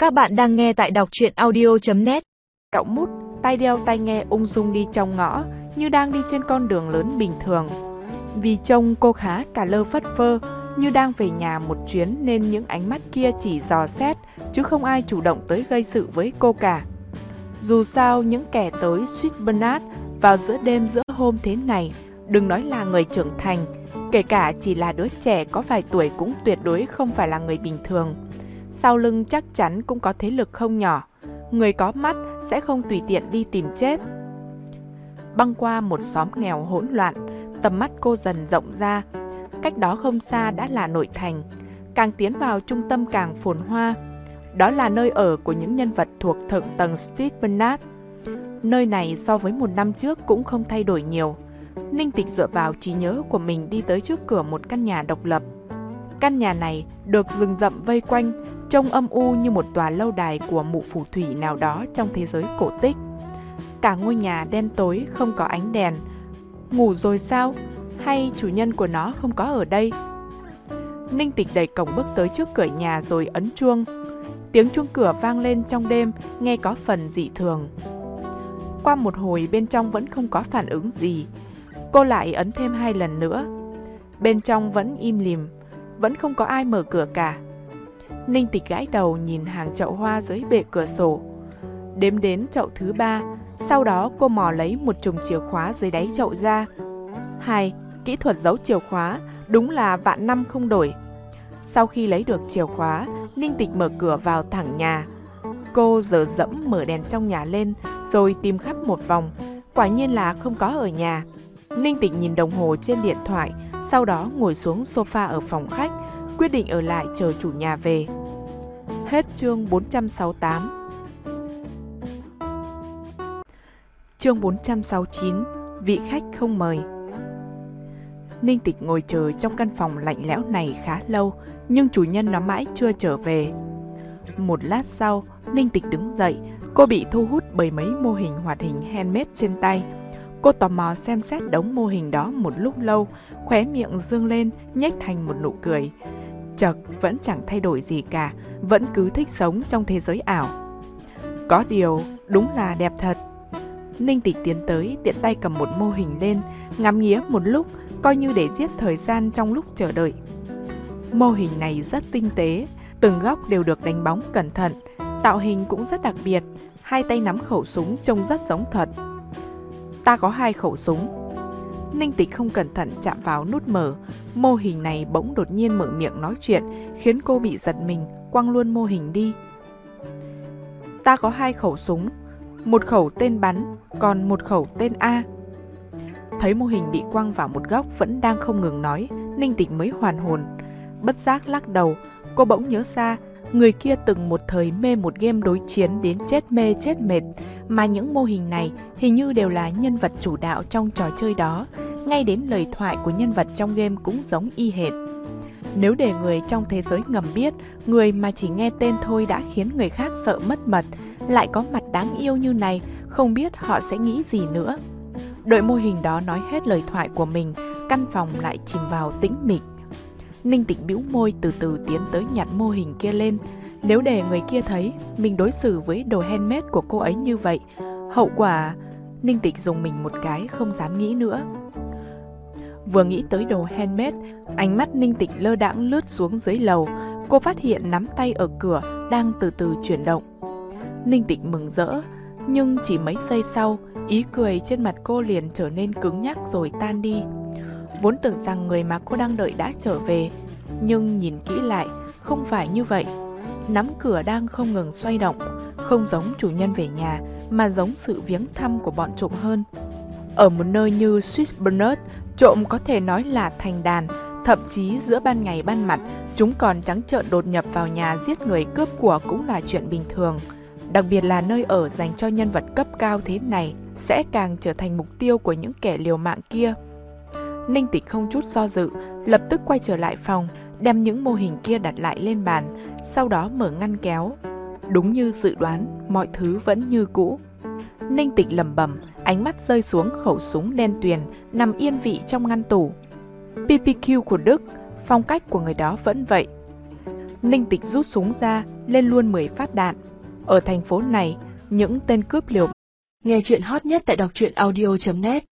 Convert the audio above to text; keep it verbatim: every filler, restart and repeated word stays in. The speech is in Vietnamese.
Các bạn đang nghe tại đọc truyện audio chấm net. Cậu mút, tay đeo tai nghe ung dung đi trong ngõ, như đang đi trên con đường lớn bình thường. Vì trông cô khá cả lơ phất phơ, như đang về nhà một chuyến nên những ánh mắt kia chỉ dò xét, chứ không ai chủ động tới gây sự với cô cả. Dù sao, những kẻ tới Sweet Bernard vào giữa đêm giữa hôm thế này, đừng nói là người trưởng thành, kể cả chỉ là đứa trẻ có vài tuổi cũng tuyệt đối không phải là người bình thường. Sau lưng chắc chắn cũng có thế lực không nhỏ, người có mắt sẽ không tùy tiện đi tìm chết. Băng qua một xóm nghèo hỗn loạn, tầm mắt cô dần rộng ra. Cách đó không xa đã là nội thành, càng tiến vào trung tâm càng phồn hoa. Đó là nơi ở của những nhân vật thuộc thượng tầng Sweet Bernard. Nơi này so với một năm trước cũng không thay đổi nhiều. Ninh Tịch dựa vào trí nhớ của mình đi tới trước cửa một căn nhà độc lập. Căn nhà này được rừng rậm vây quanh, trông âm u như một tòa lâu đài của mụ phù thủy nào đó trong thế giới cổ tích. Cả ngôi nhà đen tối, không có ánh đèn. Ngủ rồi sao? Hay chủ nhân của nó không có ở đây? Ninh Tịch đẩy cổng bước tới trước cửa nhà rồi ấn chuông. Tiếng chuông cửa vang lên trong đêm, nghe có phần dị thường. Qua một hồi bên trong vẫn không có phản ứng gì. Cô lại ấn thêm hai lần nữa. Bên trong vẫn im lìm, vẫn không có ai mở cửa cả. Ninh Tịch gãi đầu nhìn hàng chậu hoa dưới bệ cửa sổ. Đếm đến chậu thứ ba, sau đó cô mò lấy một chùm chìa khóa dưới đáy chậu ra. Hay, kỹ thuật giấu chìa khóa đúng là vạn năm không đổi. Sau khi lấy được chìa khóa, Ninh Tịch mở cửa vào thẳng nhà. Cô dở dẫm mở đèn trong nhà lên rồi tìm khắp một vòng, quả nhiên là không có ở nhà. Ninh Tịch nhìn đồng hồ trên điện thoại, sau đó ngồi xuống sofa ở phòng khách, quyết định ở lại chờ chủ nhà về. Hết chương bốn trăm sáu mươi tám. Chương bốn trăm sáu mươi chín. Vị khách không mời. Ninh Tịch ngồi chờ trong căn phòng lạnh lẽo này khá lâu, nhưng chủ nhân nó mãi chưa trở về. Một lát sau, Ninh Tịch đứng dậy, cô bị thu hút bởi mấy mô hình hoạt hình handmade trên tay. Cô tò mò xem xét đống mô hình đó một lúc lâu, khóe miệng dương lên, nhếch thành một nụ cười. Chật, vẫn chẳng thay đổi gì cả, vẫn cứ thích sống trong thế giới ảo. Có điều, đúng là đẹp thật. Ninh Tịch tiến tới, tiện tay cầm một mô hình lên, ngắm nghía một lúc, coi như để giết thời gian trong lúc chờ đợi. Mô hình này rất tinh tế, từng góc đều được đánh bóng cẩn thận, tạo hình cũng rất đặc biệt, hai tay nắm khẩu súng trông rất giống thật. Ta có hai khẩu súng. Ninh Tịch không cẩn thận chạm vào nút mở, mô hình này bỗng đột nhiên mở miệng nói chuyện, khiến cô bị giật mình, quăng luôn mô hình đi. Ta có hai khẩu súng, một khẩu tên bắn, còn một khẩu tên A. Thấy mô hình bị quăng vào một góc vẫn đang không ngừng nói, Ninh Tịch mới hoàn hồn. Bất giác lắc đầu, cô bỗng nhớ ra, người kia từng một thời mê một game đối chiến đến chết mê chết mệt, mà những mô hình này hình như đều là nhân vật chủ đạo trong trò chơi đó, ngay đến lời thoại của nhân vật trong game cũng giống y hệt. Nếu để người trong thế giới ngầm biết, người mà chỉ nghe tên thôi đã khiến người khác sợ mất mật, lại có mặt đáng yêu như này, không biết họ sẽ nghĩ gì nữa. Đợi mô hình đó nói hết lời thoại của mình, căn phòng lại chìm vào tĩnh mịch. Ninh Tịch bĩu môi từ từ tiến tới nhặt mô hình kia lên. Nếu để người kia thấy mình đối xử với đồ handmade của cô ấy như vậy, hậu quả... Ninh Tịch dùng mình một cái, không dám nghĩ nữa. Vừa nghĩ tới đồ handmade, ánh mắt Ninh Tịch lơ đãng lướt xuống dưới lầu. Cô phát hiện nắm tay ở cửa đang từ từ chuyển động. Ninh Tịch mừng rỡ, nhưng chỉ mấy giây sau, ý cười trên mặt cô liền trở nên cứng nhắc rồi tan đi. Vốn tưởng rằng người mà cô đang đợi đã trở về, nhưng nhìn kỹ lại, không phải như vậy. Nắm cửa đang không ngừng xoay động, không giống chủ nhân về nhà, mà giống sự viếng thăm của bọn trộm hơn. Ở một nơi như Sweet Bernard, trộm có thể nói là thành đàn, thậm chí giữa ban ngày ban mặt, chúng còn trắng trợn đột nhập vào nhà giết người cướp của cũng là chuyện bình thường. Đặc biệt là nơi ở dành cho nhân vật cấp cao thế này, sẽ càng trở thành mục tiêu của những kẻ liều mạng kia. Ninh Tịch không chút do dự, lập tức quay trở lại phòng, đem những mô hình kia đặt lại lên bàn, sau đó mở ngăn kéo. Đúng như dự đoán, mọi thứ vẫn như cũ. Ninh Tịch lẩm bẩm, ánh mắt rơi xuống khẩu súng đen tuyền nằm yên vị trong ngăn tủ. pê pê quy của Đức, phong cách của người đó vẫn vậy. Ninh Tịch rút súng ra, lên luôn mười phát đạn. Ở thành phố này, những tên cướp liều. Nghe chuyện hot nhất tại đọc truyện audio chấm net